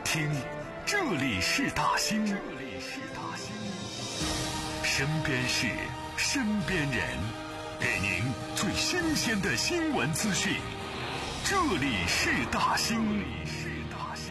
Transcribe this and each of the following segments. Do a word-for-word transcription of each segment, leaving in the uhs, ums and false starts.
听，这里是大兴，这里是大兴，身边事，身边人，给您最新鲜的新闻资讯。这里是大兴，这里是大兴。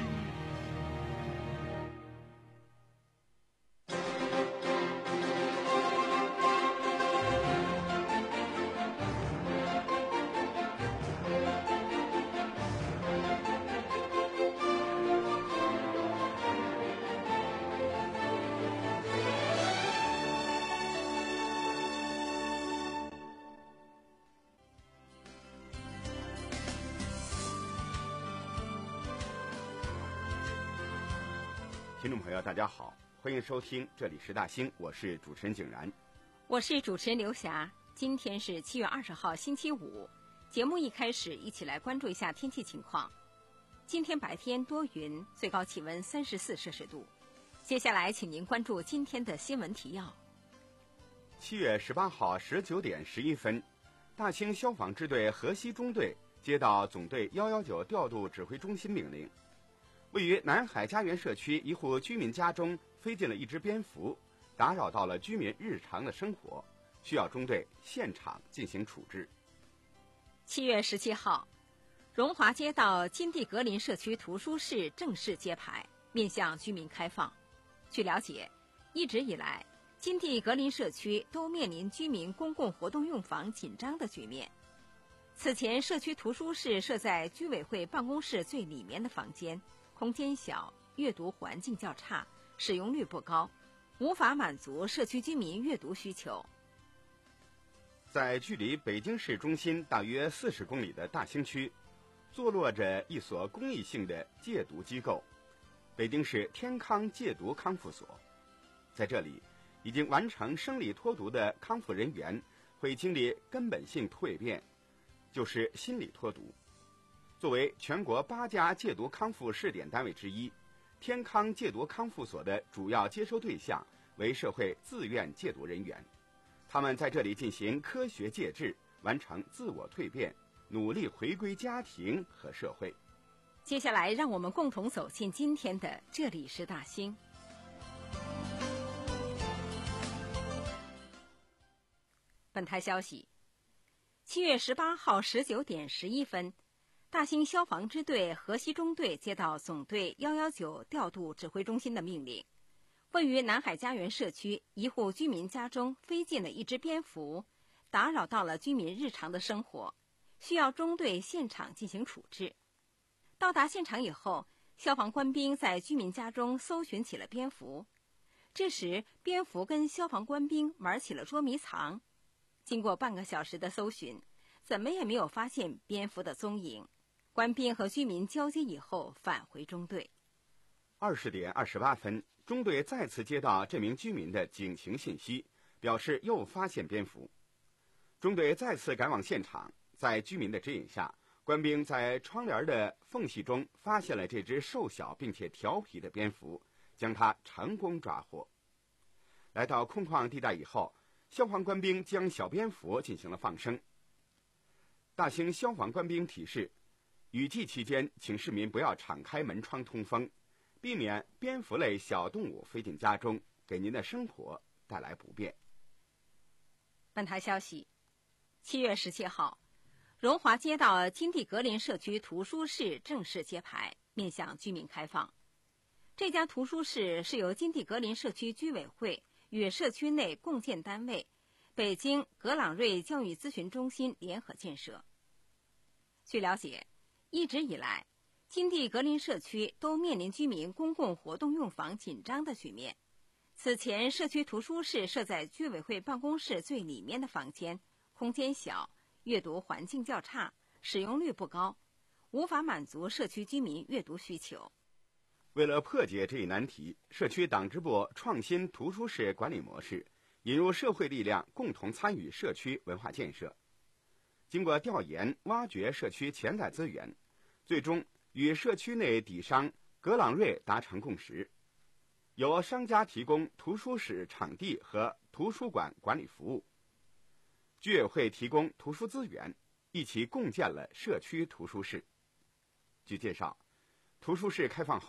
听众朋友大家好，欢迎收听这里是大兴，我是主持人景然， 我是主持人刘霞。今天是七月二十号星期五，节目一开始一起来关注一下天气情况。今天白天多云，最高气温三十四摄氏度。接下来请您关注今天的新闻提要。 七月十八号十九点十一分，大兴消防支队河西中队接到总队一一九调度指挥中心命令，位于南海家园社区一户居民家中飞进了一只蝙蝠，打扰到了居民日常的生活，需要中队现场进行处置。 七月十七号，荣华街道金地格林社区图书室正式揭牌，面向居民开放。据了解，一直以来，金地格林社区都面临居民公共活动用房紧张的局面。此前，社区图书室设在居委会办公室最里面的房间，空间小，阅读环境较差，使用率不高，无法满足社区居民阅读需求。 在距离北京市中心大约四十公里的大兴区，坐落着一所公益性的戒毒机构——北京市天康戒毒康复所。在这里，已经完成生理脱毒的康复人员会经历根本性蜕变，就是心理脱毒。作为全国八家戒毒康复试点单位之一，天康戒毒康复所的主要接收对象为社会自愿戒毒人员，他们在这里进行科学戒治，完成自我蜕变，努力回归家庭和社会。 接下来，让我们共同走进今天的这里是大兴。本台消息，七月十八号十九点十一分，大兴消防支队河西中队接到总队一一九调度指挥中心的命令，位于南海家园社区一户居民家中飞进了一只蝙蝠，打扰到了居民日常的生活，需要中队现场进行处置。到达现场以后，消防官兵在居民家中搜寻起了蝙蝠。这时，蝙蝠跟消防官兵玩起了捉迷藏。经过半个小时的搜寻，怎么也没有发现蝙蝠的踪影。官兵和居民交接以后返回中队。 二十点二十八分，中队再次接到这名居民的警情信息，表示又发现蝙蝠。中队再次赶往现场，在居民的指引下，官兵在窗帘的缝隙中发现了这只瘦小并且调皮的蝙蝠，将它成功抓获。来到空旷地带以后，消防官兵将小蝙蝠进行了放生。大兴消防官兵提示，雨季期间请市民不要敞开门窗通风，避免蝙蝠类小动物飞进家中，给您的生活带来不便。 本台消息，七月十七号，荣华街道金地格林社区图书室正式揭牌，面向居民开放。这家图书室是由金地格林社区居委会与社区内共建单位北京格朗瑞教育咨询中心联合建设。据了解，一直以来，金地格林社区都面临居民公共活动用房紧张的局面。此前，社区图书室设在居委会办公室最里面的房间，空间小，阅读环境较差，使用率不高，无法满足社区居民阅读需求。 为了破解这一难题，社区党支部创新图书室管理模式，引入社会力量共同参与社区文化建设。经过调研挖掘社区潜在资源，最终与社区内底商格朗瑞达成共识，由商家提供图书室场地和图书馆管理服务，居委会提供图书资源，一起共建了社区图书室。据介绍，图书室开放后，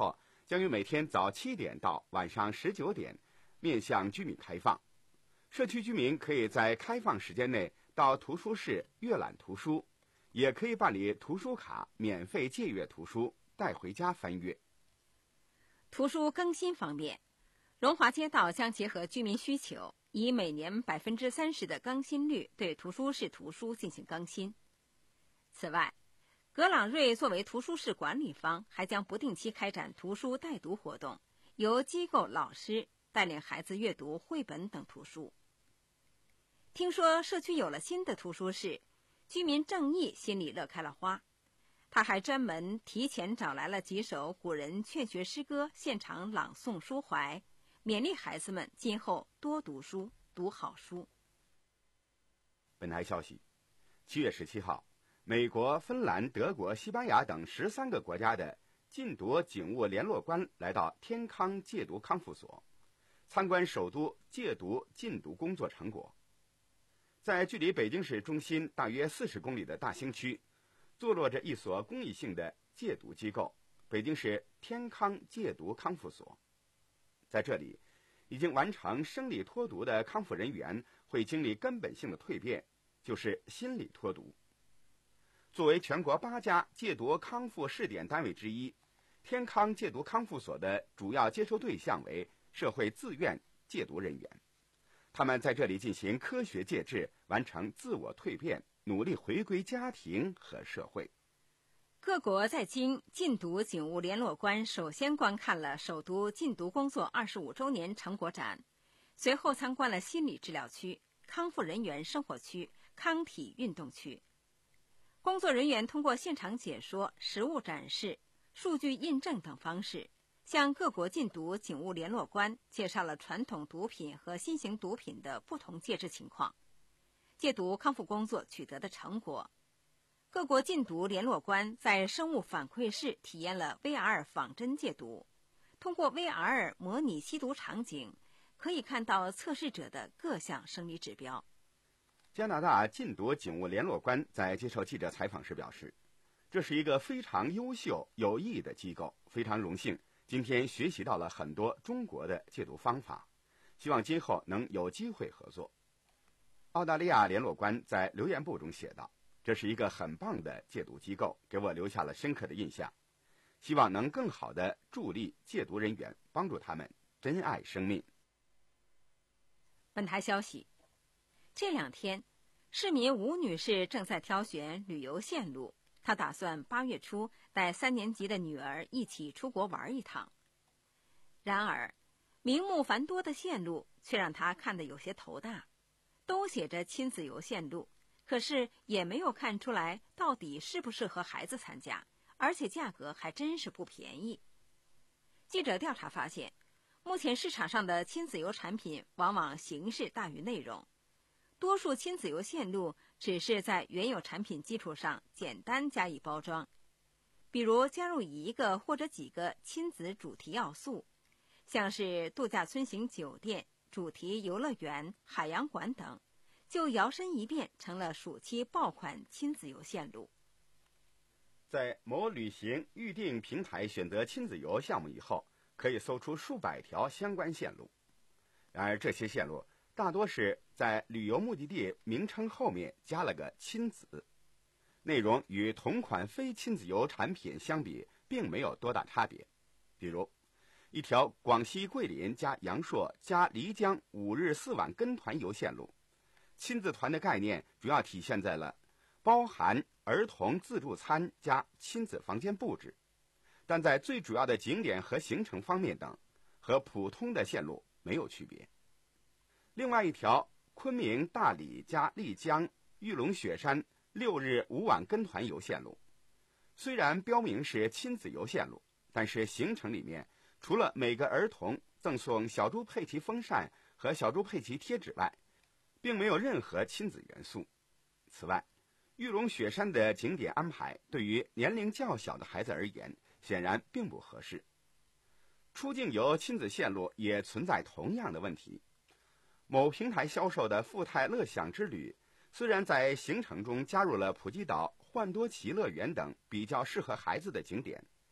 将于每天早七点到晚上十九点面向居民开放。社区居民可以在开放时间内到图书室阅览图书，也可以办理图书卡免费借阅图书，带回家翻阅。 图书更新方面，荣华街道将结合居民需求，以每年百分之三十的更新率对图书室图书进行更新。此外，格朗瑞作为图书室管理方，还将不定期开展图书带读活动，由机构老师带领孩子阅读绘本等图书。听说社区有了新的图书室，居民郑义心里乐开了花。他还专门提前找来了几首古人劝学诗歌，现场朗诵抒怀，勉励孩子们今后多读书，读好书。 本台消息，七月十七号，美国、芬兰、德国、西班牙等十三个国家的禁毒警务联络官来到天康戒毒康复所，参观首都戒毒禁毒工作成果。在距离北京市中心大约四十公里的大兴区，坐落着一所公益性的戒毒机构——北京市天康戒毒康复所。在这里，已经完成生理脱毒的康复人员会经历根本性的蜕变，就是心理脱毒。作为全国八家戒毒康复试点单位之一，天康戒毒康复所的主要接收对象为社会自愿戒毒人员。他们在这里进行科学戒治，完成自我蜕变，努力回归家庭和社会。 各国在京禁毒警务联络官首先观看了首都禁毒工作二十五周年成果展，随后参观了心理治疗区、康复人员生活区、康体运动区。工作人员通过现场解说、实物展示、数据印证等方式，向各国禁毒警务联络官介绍了传统毒品和新型毒品的不同戒治情况，戒毒康复工作取得的成果。各国禁毒联络官在生物反馈室体验了 V R 仿真戒毒，通过 V R 模拟吸毒场景，可以看到测试者的各项生理指标。 加拿大禁毒警务联络官在接受记者采访时表示，这是一个非常优秀有益的机构，非常荣幸今天学习到了很多中国的戒毒方法，希望今后能有机会合作。澳大利亚联络官在留言簿中写道，这是一个很棒的戒毒机构，给我留下了深刻的印象，希望能更好地助力戒毒人员，帮助他们珍爱生命。 本台消息，这两天市民吴女士正在挑选旅游线路，她打算八月初带三年级的女儿一起出国玩一趟。然而名目繁多的线路却让她看得有些头大，都写着亲子游线路，可是也没有看出来到底适不适合孩子参加，而且价格还真是不便宜。记者调查发现，目前市场上的亲子游产品往往形式大于内容，多数亲子游线路只是在原有产品基础上简单加以包装，比如加入一个或者几个亲子主题要素，像是度假村型酒店、主题游乐园、海洋馆等，就摇身一变成了暑期爆款亲子游线路。 在某旅行预订平台选择亲子游项目以后，可以搜出数百条相关线路。然而这些线路大多是在旅游目的地名称后面加了个亲子，内容与同款非亲子游产品相比并没有多大差别。比如一条广西桂林加阳朔加漓江五日四晚跟团游线路，亲子团的概念主要体现在了包含儿童自助餐加亲子房间布置，但在最主要的景点和行程方面等和普通的线路没有区别。另外一条昆明大理加丽江玉龙雪山六日五晚跟团游线路，虽然标明是亲子游线路，但是行程里面除了每个儿童赠送小猪佩奇风扇和小猪佩奇贴纸外，并没有任何亲子元素。此外，玉龙雪山的景点安排对于年龄较小的孩子而言显然并不合适。出境游亲子线路也存在同样的问题。某平台销售的富泰乐享之旅，虽然在行程中加入了普吉岛、幻多奇乐园等比较适合孩子的景点，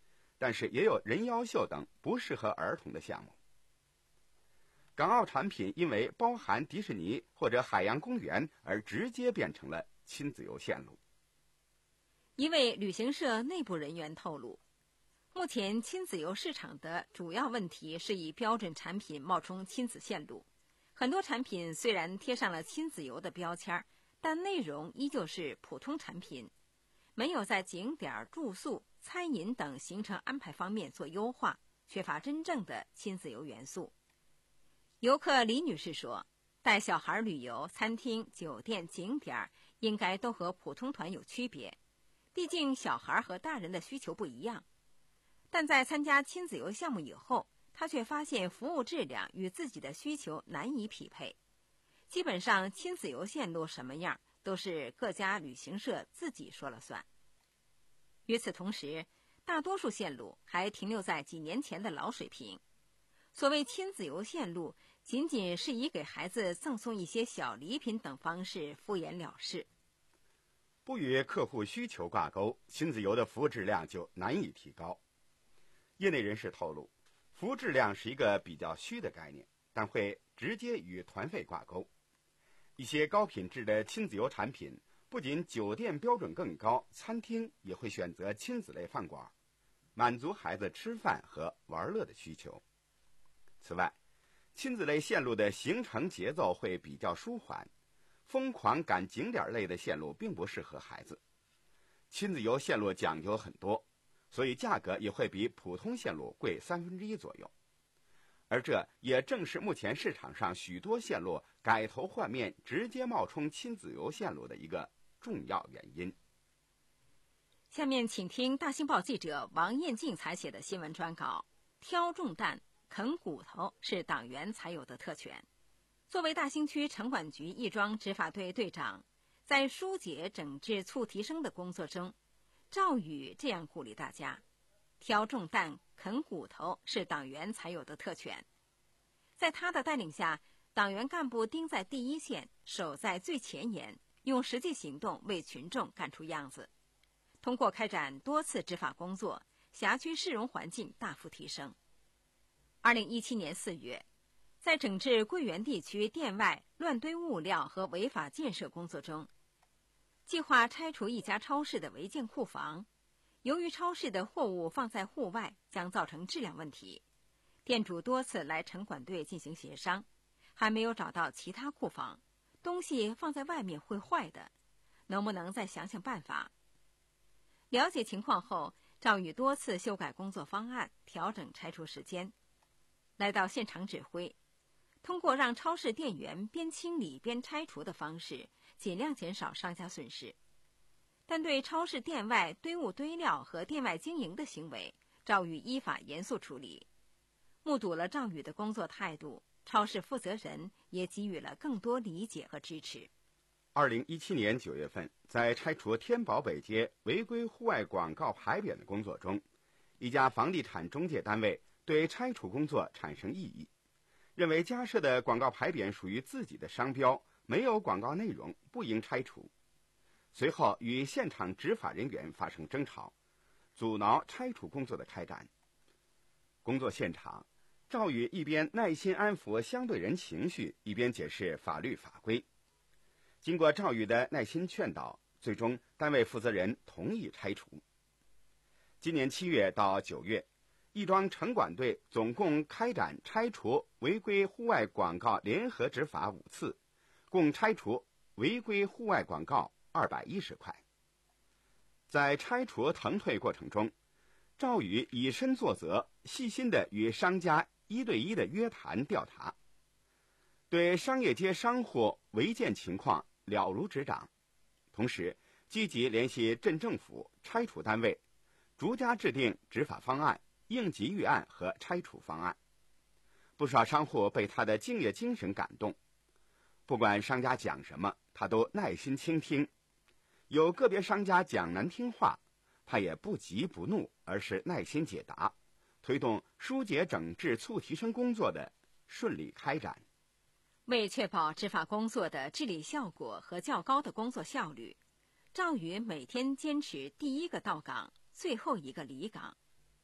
但是也有人妖秀等不适合儿童的项目。港澳产品因为包含迪士尼或者海洋公园而直接变成了亲子游线路。 一位旅行社内部人员透露，目前亲子游市场的主要问题是以标准产品冒充亲子线路，很多产品虽然贴上了亲子游的标签，但内容依旧是普通产品，没有在景点、住宿、餐饮等行程安排方面做优化，缺乏真正的亲子游元素。游客李女士说，带小孩旅游，餐厅、酒店、景点应该都和普通团有区别，毕竟小孩和大人的需求不一样。但在参加亲子游项目以后，她却发现服务质量与自己的需求难以匹配。基本上亲子游线路什么样都是各家旅行社自己说了算。与此同时，大多数线路还停留在几年前的老水平。所谓亲子游线路，仅仅是以给孩子赠送一些小礼品等方式敷衍了事， 不与客户需求挂钩，亲子游的服务质量就难以提高。业内人士透露，服务质量是一个比较虚的概念，但会直接与团费挂钩。一些高品质的亲子游产品，不仅酒店标准更高，餐厅也会选择亲子类饭馆，满足孩子吃饭和玩乐的需求。此外，亲子类线路的行程节奏会比较舒缓，疯狂赶景点类的线路并不适合孩子。亲子游线路讲究很多，所以价格也会比普通线路贵三分之一左右。而这也正是目前市场上许多线路改头换面，直接冒充亲子游线路的一个重要原因。 下面请听大新报记者王艳静采写的新闻专稿：挑重担、啃骨头是党员才有的特权。作为大兴区城管局亦庄执法队队长，在疏解整治促提升的工作中，赵宇这样鼓励大家：挑重担、啃骨头是党员才有的特权。在他的带领下，党员干部盯在第一线，守在最前沿，用实际行动为群众干出样子。通过开展多次执法工作，辖区市容环境大幅提升。二零一七年四月，在整治桂园地区店外乱堆物料和违法建设工作中，计划拆除一家超市的违建库房。由于超市的货物放在户外，将造成质量问题，店主多次来城管队进行协商，还没有找到其他库房，东西放在外面会坏的，能不能再想想办法？了解情况后，赵宇多次修改工作方案，调整拆除时间。来到现场指挥，通过让超市店员边清理边拆除的方式，尽量减少商家损失。但对超市店外堆物堆料和店外经营的行为，赵宇依法严肃处理。目睹了赵宇的工作态度，超市负责人也给予了更多理解和支持。 二零一七年九月份，在拆除天宝北街违规户外广告牌匾的工作中，一家房地产中介单位对拆除工作产生异议，认为加设的广告牌匾属于自己的商标，没有广告内容，不应拆除。随后与现场执法人员发生争吵，阻挠拆除工作的开展。工作现场，赵宇一边耐心安抚相对人情绪，一边解释法律法规。经过赵宇的耐心劝导，最终单位负责人同意拆除。今年七月到九月，亦庄城管队总共开展拆除违规户外广告联合执法五次，共拆除违规户外广告二百一十块。在拆除腾退过程中，赵宇以身作则，细心地与商家一对一的约谈调查，对商业街商户违建情况了如指掌，同时积极联系镇政府、拆除单位，逐家制定执法方案、应急预案和拆除方案。不少商户被他的敬业精神感动，不管商家讲什么，他都耐心倾听。有个别商家讲难听话，他也不急不怒，而是耐心解答，推动疏解整治促提升工作的顺利开展。 为确保执法工作的治理效果和较高的工作效率，赵宇每天坚持第一个到岗，最后一个离岗。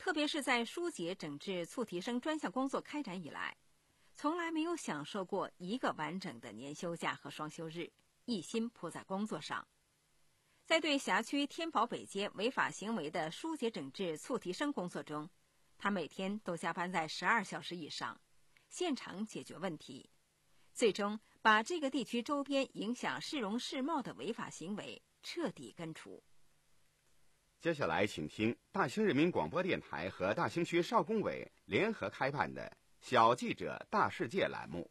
特别是在疏解整治促提生专项工作开展以来，从来没有享受过一个完整的年休假和双休日，一心扑在工作上。在对辖区天宝北街违法行为的疏解整治促提生工作中，他每天都加班在十二小时以上，现场解决问题，最终把这个地区周边影响市容市貌的违法行为彻底根除。 接下来请听大兴人民广播电台和大兴区少工委联合开办的小记者大世界栏目。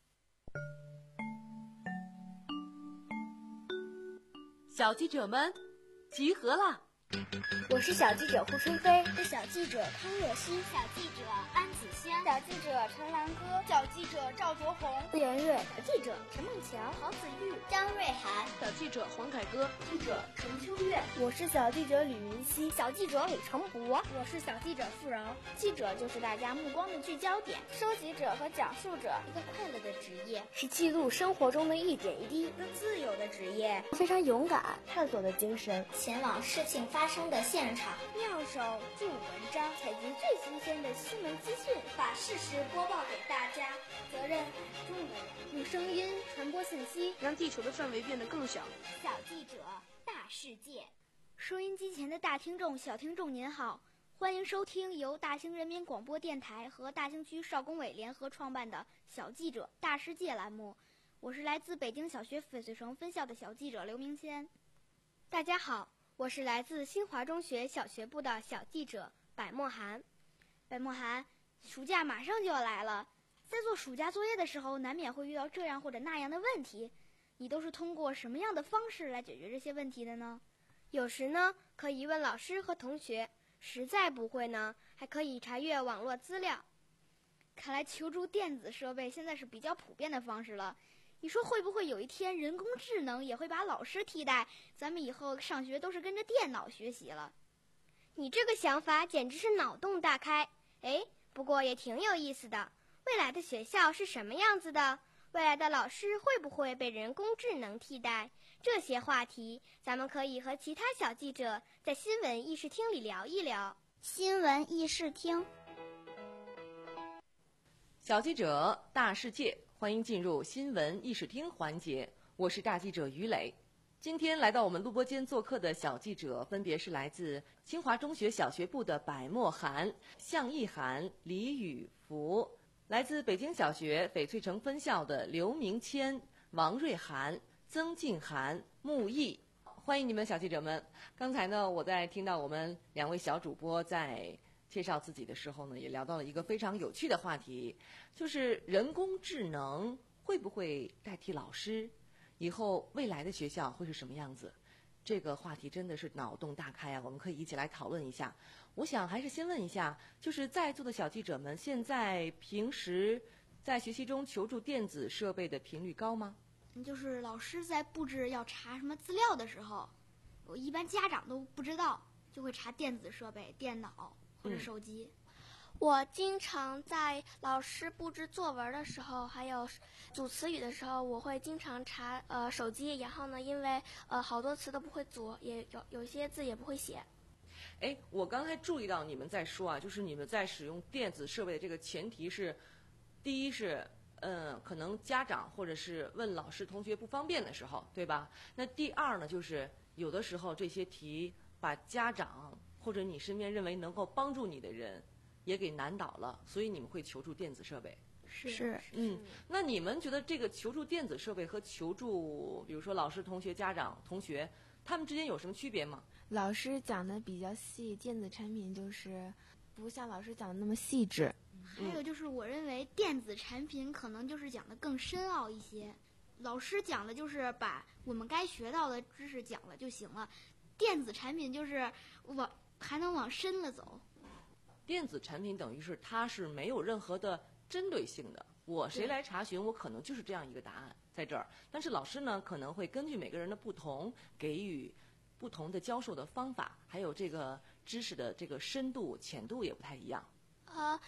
小记者们集合了！ 我是小记者胡春飞， 是小记者康若曦， 小记者安子轩， 小记者陈兰歌， 小记者赵卓红， 顾元瑞， 小记者陈梦桥， 郝子玉， 张瑞涵， 小记者黄凯歌， 记者程秋月， 我是小记者吕云熙， 小记者李成博， 我是小记者付饶。 记者就是大家目光的聚焦点， 收集者和讲述者， 一个快乐的职业， 是记录生活中的一点一滴， 一个自由的职业， 非常勇敢，探索的精神， 前往事情发生的现场。 妙手著文章，采集最新鲜的新闻资讯， 把事实播报给大家。 责任很重的人，用声音传播信息， 让地球的范围变得更小。 小记者大世界， 收音机前的大听众、小听众您好，欢迎收听由大兴人民广播电台和大兴区少工委联合创办的小记者大世界栏目。我是来自北京小学翡翠城分校的小记者刘明谦。 大家好，我是来自新华中学小学部的小记者柏莫涵。 柏莫涵，暑假马上就要来了，在做暑假作业的时候，难免会遇到这样或者那样的问题，你都是通过什么样的方式来解决这些问题的呢？ 有时呢，可以问老师和同学，实在不会呢，还可以查阅网络资料。 看来求助电子设备现在是比较普遍的方式了。你说会不会有一天人工智能也会把老师替代，咱们以后上学都是跟着电脑学习了？ 你这个想法简直是脑洞大开。哎，不过也挺有意思的。未来的学校是什么样子的？未来的老师会不会被人工智能替代？这些话题，咱们可以和其他小记者在新闻议事厅里聊一聊。 新闻议事厅， 小记者大世界，欢迎进入新闻议事厅环节。我是大记者于磊。今天来到我们录播间做客的小记者分别是来自清华中学小学部的柏莫涵、向义涵、李宇福，来自北京小学翡翠城分校的刘明谦、王瑞涵、曾静涵、穆毅。欢迎你们小记者们。刚才呢，我在听到我们两位小主播在介绍自己的时候呢，也聊到了一个非常有趣的话题，就是人工智能会不会代替老师？以后未来的学校会是什么样子？这个话题真的是脑洞大开啊！我们可以一起来讨论一下。我想还是先问一下，就是在座的小记者们，现在平时在学习中求助电子设备的频率高吗？ 就是老师在布置要查什么资料的时候，我一般家长都不知道，就会查电子设备、电脑或者手机。 嗯，我经常在老师布置作文的时候，还有组词语的时候，我会经常查呃手机，然后呢，因为呃好多词都不会组，也有有些字也不会写。 哎，我刚才注意到你们在说啊，就是你们在使用电子设备的这个前提是，第一是嗯，可能家长或者是问老师同学不方便的时候，对吧？那第二呢，就是有的时候这些题把家长或者你身边认为能够帮助你的人也给难倒了，所以你们会求助电子设备。 是是嗯，那你们觉得这个求助电子设备和求助，比如说老师、同学、家长、同学，他们之间有什么区别吗？ 老师讲的比较细，电子产品就是不像老师讲的那么细致。 还有就是，我认为电子产品可能就是讲的更深奥一些。老师讲的就是把我们该学到的知识讲了就行了，电子产品就是往还能往深了走。 电子产品等于是它是没有任何的针对性的，我谁来查询，我可能就是这样一个答案在这儿。但是老师呢，可能会根据每个人的不同，给予不同的教授的方法，还有这个知识的这个深度、浅度也不太一样。 呃，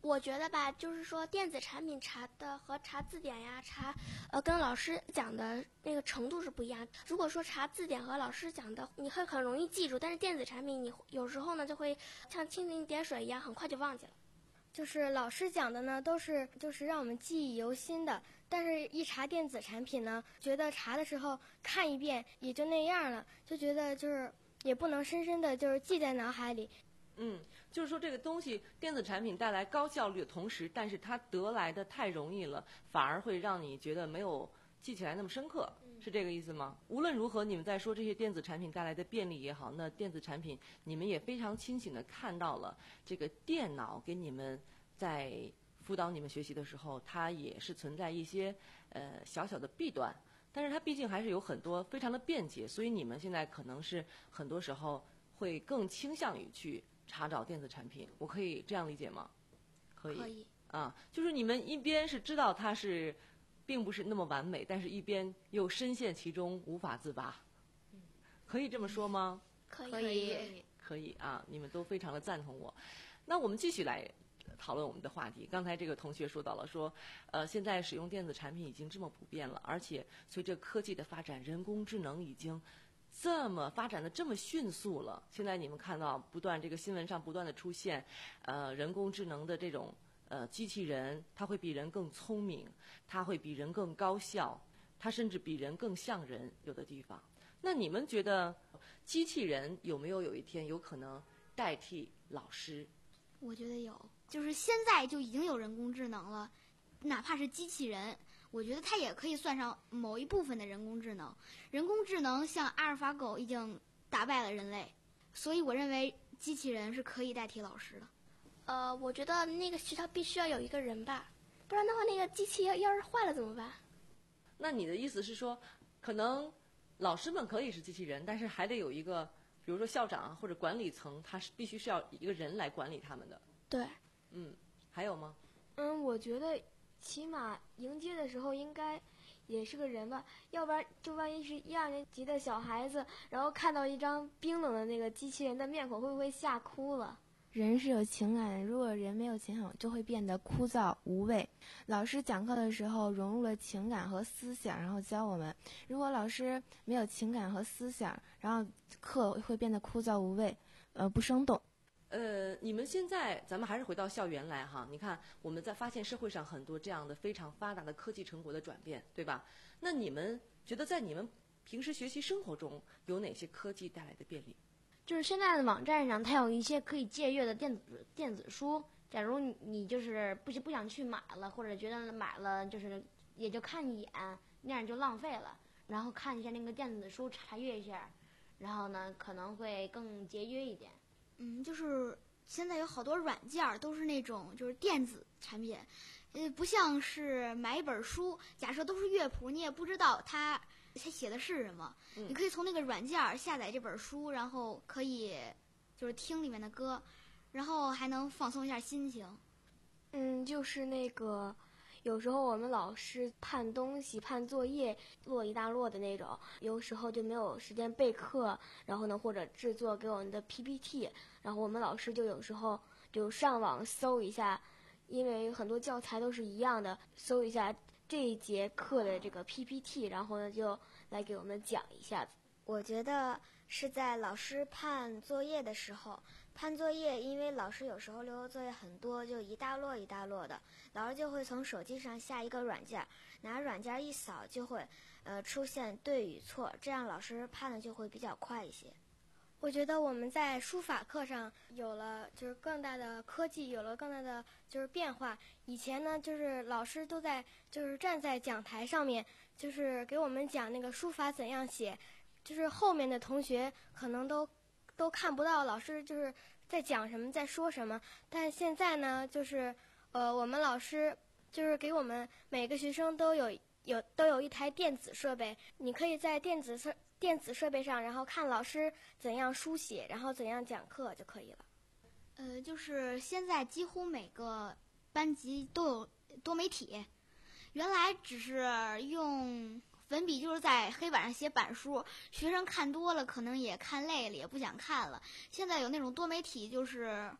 我觉得吧，就是说电子产品查的和查字典呀，查呃跟老师讲的那个程度是不一样。如果说查字典和老师讲的，你会很容易记住，但是电子产品你有时候呢就会像蜻蜓点水一样，很快就忘记了。 就是老师讲的呢，都是就是让我们记忆犹新的，但是一查电子产品呢，觉得查的时候看一遍也就那样了，就觉得就是也不能深深的就是记在脑海里。 嗯，就是说这个东西电子产品带来高效率的同时，但是它得来的太容易了，反而会让你觉得没有记起来那么深刻，是这个意思吗？无论如何，你们在说这些电子产品带来的便利也好，那电子产品你们也非常清醒地看到了这个电脑给你们在辅导你们学习的时候，它也是存在一些呃小小的弊端，但是它毕竟还是有很多非常的便捷，所以你们现在可能是很多时候会更倾向于去查找电子产品，我可以这样理解吗？可以。 可以。 啊，就是你们一边是知道它是并不是那么完美，但是一边又深陷其中无法自拔。嗯，可以这么说吗？ 可以。 可以。可以啊，你们都非常的赞同我。那我们继续来讨论我们的话题。刚才这个同学说到了说，呃，现在使用电子产品已经这么普遍了，而且随着科技的发展，人工智能已经这么发展的这么迅速了。现在你们看到不断这个新闻上不断的出现，呃，人工智能的这种呃机器人，它会比人更聪明，它会比人更高效，它甚至比人更像人，有的地方。那你们觉得机器人有没有有一天有可能代替老师？ 我觉得有，就是现在就已经有人工智能了，哪怕是机器人，我觉得它也可以算上某一部分的人工智能。人工智能像阿尔法狗已经打败了人类，所以我认为机器人是可以代替老师的。呃，我觉得那个学校必须要有一个人吧，不然的话那个机器要要是坏了怎么办？ 那你的意思是说，可能老师们可以是机器人，但是还得有一个，比如说校长或者管理层，他是必须是要一个人来管理他们的。 对。 嗯，还有吗？ 嗯，我觉得起码迎接的时候应该也是个人吧，要不然就万一是一二年级的小孩子，然后看到一张冰冷的那个机器人的面孔，会不会吓哭了？人是有情感的，如果人没有情感，就会变得枯燥无味。老师讲课的时候融入了情感和思想，然后教我们。如果老师没有情感和思想，然后课会变得枯燥无味，呃，不生动。 呃，你们现在咱们还是回到校园来哈，你看我们在发现社会上很多这样的非常发达的科技成果的转变，对吧？那你们觉得在你们平时学习生活中有哪些科技带来的便利？ 就是现在的网站上，它有一些可以借阅的电子电子书。假如你你就是不不想去买了，或者觉得买了就是也就看一眼，那样就浪费了。然后看一下那个电子书，查阅一下，然后呢可能会更节约一点。嗯，就是现在有好多软件都是那种就是电子产品，呃，不像是买一本书，假设都是乐谱，你也不知道它它写的是什么。嗯、你可以从那个软件下载这本书，然后可以就是听里面的歌，然后还能放松一下心情。 嗯，就是那个有时候我们老师判东西、判作业摞一大摞的那种，有时候就没有时间备课，然后呢或者制作给我们的 P P T， 然后我们老师就有时候就上网搜一下，因为很多教材都是一样的，搜一下这一节课的这个 P P T， 然后呢就来给我们讲一下子。 我觉得是在老师判作业的时候，判作业，因为老师有时候留的作业很多，就一大摞一大摞的，老师就会从手机上下一个软件，拿软件一扫就会，呃，出现对与错，这样老师判的就会比较快一些。我觉得我们在书法课上有了就是更大的科技，有了更大的就是变化。以前呢，就是老师都在就是站在讲台上面，就是给我们讲那个书法怎样写，就是后面的同学可能都都看不到老师就是在讲什么，在说什么。但现在呢，就是呃，我们老师就是给我们每个学生都有有都有一台电子设备，你可以在电子设电子设备上，然后看老师怎样书写，然后怎样讲课就可以了。 呃，就是现在几乎每个班级都有多媒体，原来只是用粉笔就是在黑板上写板书，学生看多了可能也看累了，也不想看了。现在有那种多媒体，就是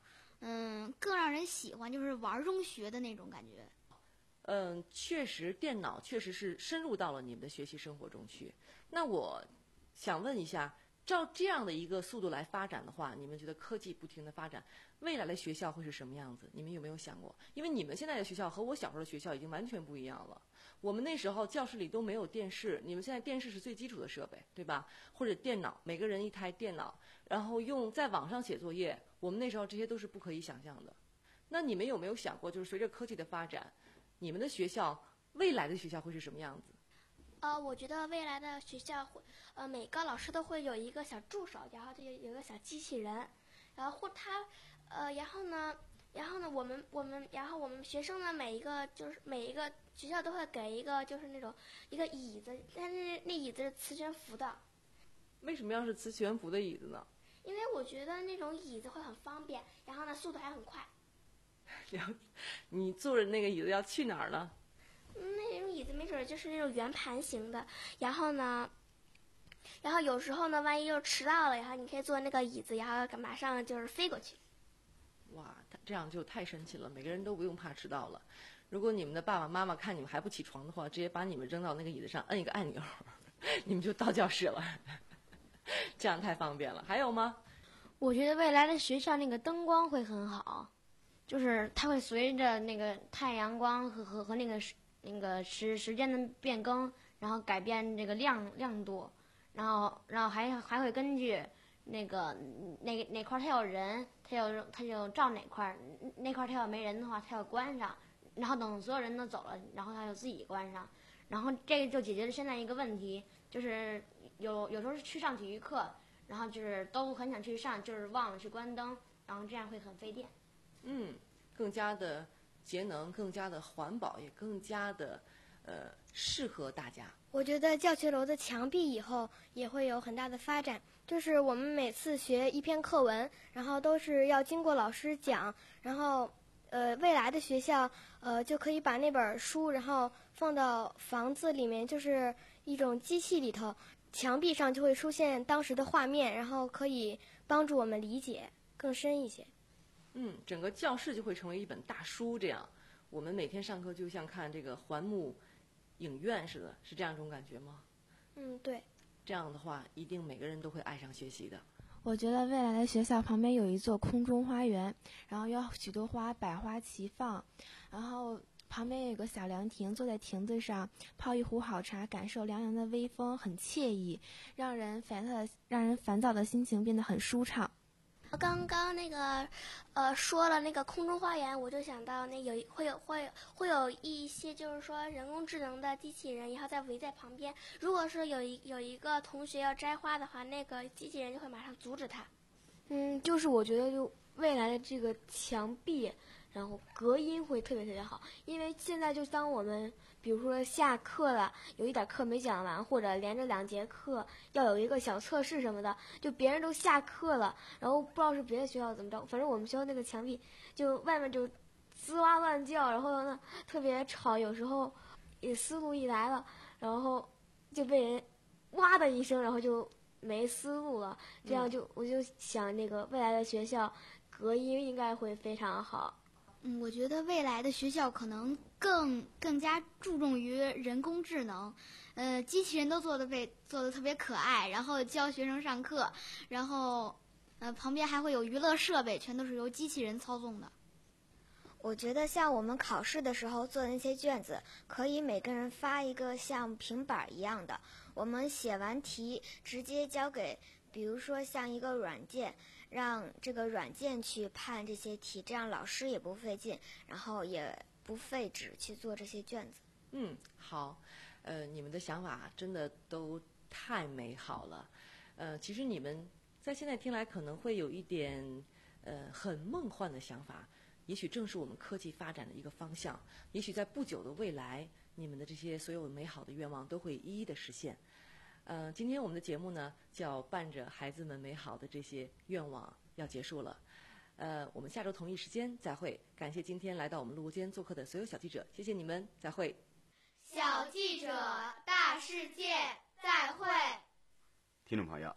嗯，更让人喜欢，就是玩中学的那种感觉。 嗯，确实，电脑确实是深入到了你们的学习生活中去。那我想问一下，照这样的一个速度来发展的话，你们觉得科技不停的发展，未来的学校会是什么样子？你们有没有想过？因为你们现在的学校和我小时候的学校已经完全不一样了。我们那时候教室里都没有电视，你们现在电视是最基础的设备，对吧？或者电脑，每个人一台电脑，然后用在网上写作业，我们那时候这些都是不可以想象的。那你们有没有想过，就是随着科技的发展，你们的学校未来的学校会是什么样子？ 呃，我觉得未来的学校会，呃，每个老师都会有一个小助手，然后就有有一个小机器人，然后或他，呃，然后呢，然后呢，我们我们，然后我们学生呢，每一个就是每一个学校都会给一个就是那种一个椅子，但是那椅子是磁悬浮的。 为什么要是磁悬浮的椅子呢？ 因为我觉得那种椅子会很方便，然后呢，速度还很快。 然后你坐着那个椅子要去哪儿呢？ 那种椅子没准就是那种圆盘型的，然后呢，然后有时候呢，万一又迟到了，然后你可以坐那个椅子，然后马上就是飞过去。 哇，这样就太神奇了，每个人都不用怕迟到了。如果你们的爸爸妈妈看你们还不起床的话，直接把你们扔到那个椅子上，摁一个按钮，你们就到教室了。这样太方便了。还有吗？ 我觉得未来的学校那个灯光会很好，就是它会随着那个太阳光和和和那个时那个时时间的变更，然后改变这个亮亮度，然后然后还还会根据那个哪哪块它有人，它有它就照哪块，那块它要没人的话，它要关上，然后等所有人都走了，然后它就自己关上，然后这个就解决了现在一个问题，就是有有时候是去上体育课，然后就是都很想去上，就是忘了去关灯，然后这样会很费电。 嗯，更加的节能，更加的环保，也更加的呃适合大家。 我觉得教学楼的墙壁以后也会有很大的发展，就是我们每次学一篇课文，然后都是要经过老师讲，然后呃未来的学校呃就可以把那本书然后放到房子里面，就是一种机器里头，墙壁上就会出现当时的画面，然后可以帮助我们理解更深一些。 嗯，整个教室就会成为一本大书，这样我们每天上课就像看这个环幕影院似的，是这样一种感觉吗？ 嗯，对。 这样的话，一定每个人都会爱上学习的。 我觉得未来的学校旁边有一座空中花园，然后有许多花，百花齐放，然后旁边有个小凉亭，坐在亭子上泡一壶好茶，感受凉凉的微风，很惬意，让人烦躁的让人烦躁的心情变得很舒畅。 刚刚那个，呃，说了那个空中花园，我就想到那有会有会会有一些就是说人工智能的机器人，然后再围在旁边。如果是有一有一个同学要摘花的话，那个机器人就会马上阻止他。 嗯，就是我觉得就未来的这个墙壁，然后隔音会特别特别好，因为现在就当我们比如说下课了，有一点课没讲完，或者连着两节课要有一个小测试什么的，就别人都下课了，然后不知道是别的学校怎么着，反正我们学校那个墙壁就外面就吱哇乱叫，然后呢特别吵，有时候也思路一来了，然后就被人哇的一声，然后就没思路了，这样就、嗯、我就想那个未来的学校隔音应该会非常好。 嗯，我觉得未来的学校可能更更加注重于人工智能，呃，机器人都做的被做的特别可爱，然后教学生上课，然后呃旁边还会有娱乐设备，全都是由机器人操纵的。 我觉得像我们考试的时候做的那些卷子，可以每个人发一个像平板一样的，我们写完题直接交给，比如说像一个软件，让这个软件去判这些题，这样老师也不费劲，然后也不费纸去做这些卷子。 嗯，好，呃，你们的想法真的都太美好了，呃，其实你们在现在听来可能会有一点呃很梦幻的想法。也许正是我们科技发展的一个方向，也许在不久的未来，你们的这些所有美好的愿望都会一一的实现。呃，今天我们的节目呢，叫伴着孩子们美好的这些愿望要结束了。呃，我们下周同一时间再会。感谢今天来到我们录播间做客的所有小记者，谢谢你们，再会。 小记者大世界，再会。 听众朋友，记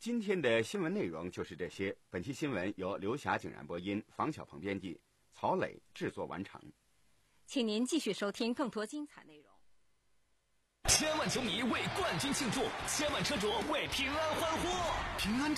今天的新闻内容就是这些。本期新闻由刘霞景然播音，房小鹏编辑，曹磊制作完成。 请您继续收听更多精彩内容。 千万球迷为冠军庆祝，千万车主为平安欢呼。平安